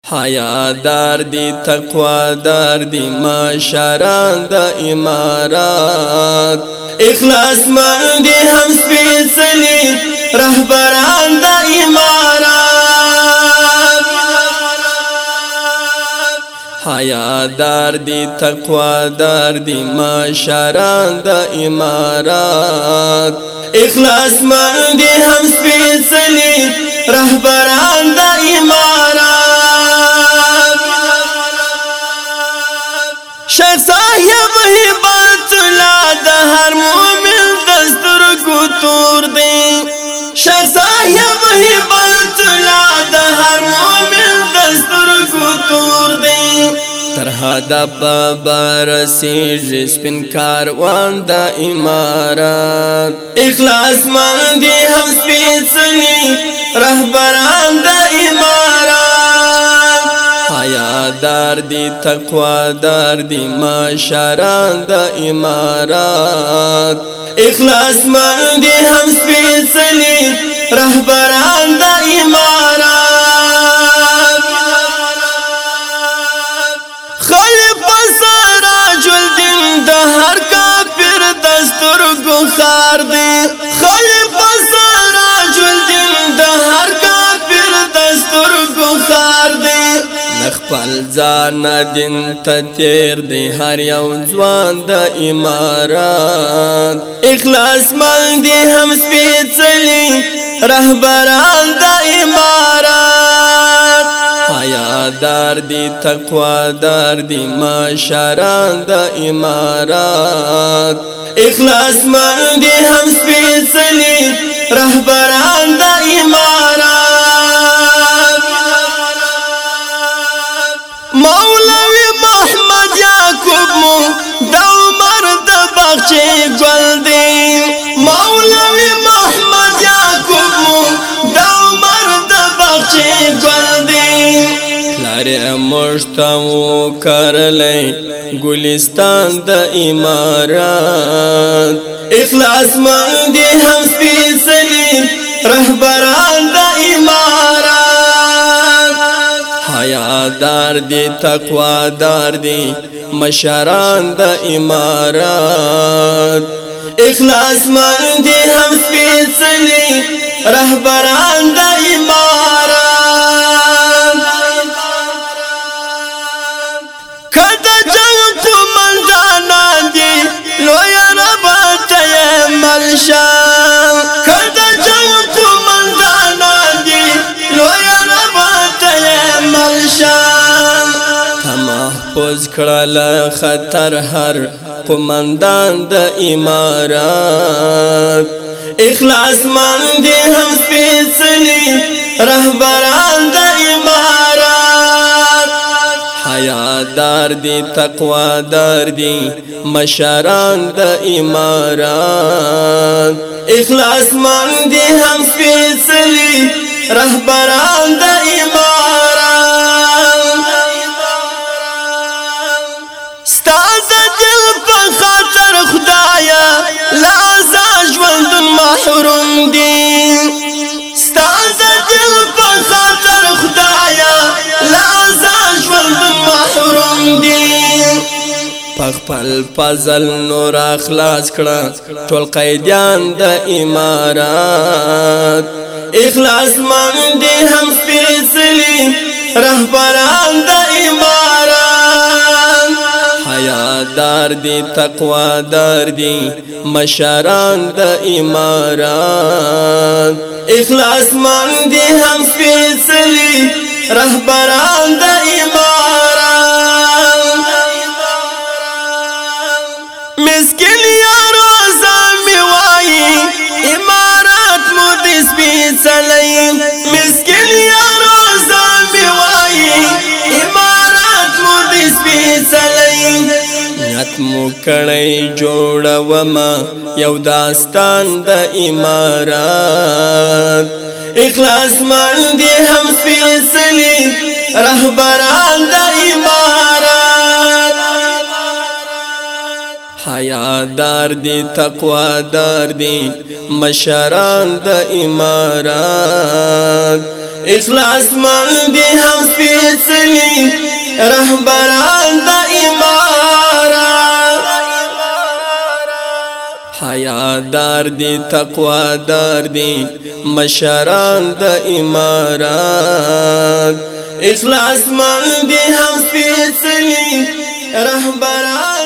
حیادار دی تقوادار دی مشران د امارات اخلاص مند دی هم سپیڅلی رهبران د امارات حیادار دی تقوادار دی مشران د امارات اخلاص مند دی هم سپیڅلی رهبران د امارات شیخ صاحب هبت الله د هر مومن دستور کو تور دی شیخ صاحب هبت الله د هر مومن دستور کو تور دی تر هدف برسیږي سپین کاروان د امارات اخلاص مند دی هم سپیڅلی رهبران د امارات حیادار دی تقوادار دی مشران د امارات اخلاص مند دی هم سپیڅلی رهبران د امارات خلف سراج الدین د هر کافر دستور ګخار دی خلف سراج الدین د هر کافر دستور ګخار دی خپل ځان دین ته تیر دی هر یو ځوان د امارات اخلاص مند دی هم سپیڅلی رهبران د امارات حیادار دی تقوادار دی مشران د امارات اخلاص مند دی هم سپیڅلی رهبران د امارات مولوی محمد یعقوب مو د عمر د باغچې ګل دی مولوی محمد یعقوب مو د عمر د باغچې ګل دی لارې مشتاو کرلې ګلستان د امارات اخلاص مند دی هم سپیڅلی رهبران د امارات حیادار دی تقوادار دی مشران د امارات اخلاص مند دی هم سپیڅلی رهبران د امارات کته جنگ قومندانان دی لوی ربات ملشان کته جنگ قومندانان دی لوی ربات ملشان محفوظ کړل خطر هر قومندان د امارات اخلاص مند دی هم سپیڅلی رهبران د امارات حیادار دی تقوادار دی مشران د امارات اخلاص مند دی هم سپیڅلی رهبران د امارات ستاد دل په خاطر خدایا لازا ژوند محروم دي ستاد دل په خاطر خدایا لازا ژوند محروم دي خپل فضل نور اخلاص کړه ټول قیدیان د امارات اخلاص مند دی هم سپیڅلی رهبران د امارات حیادار دی تقوادار دی مشران د امارات اخلاص مند دی هم سپیڅلی رهبران د امارات مسکین یار زامي وای امارات مو د سپیڅلی مسکین یار زامي وای امارات مو د سپیڅلی نیت مو کړی جوړوما یو داستان د امارات اخلاص مند دی هم سپیڅلی رهبران د امارات حیادار دی تقوادار دی مشران د امارات اخلاص مند هم سپیڅلی رهبران د امارات حیادار دی تقوادار دی مشران د امارات اخلاص مند هم سپیڅلی رهبران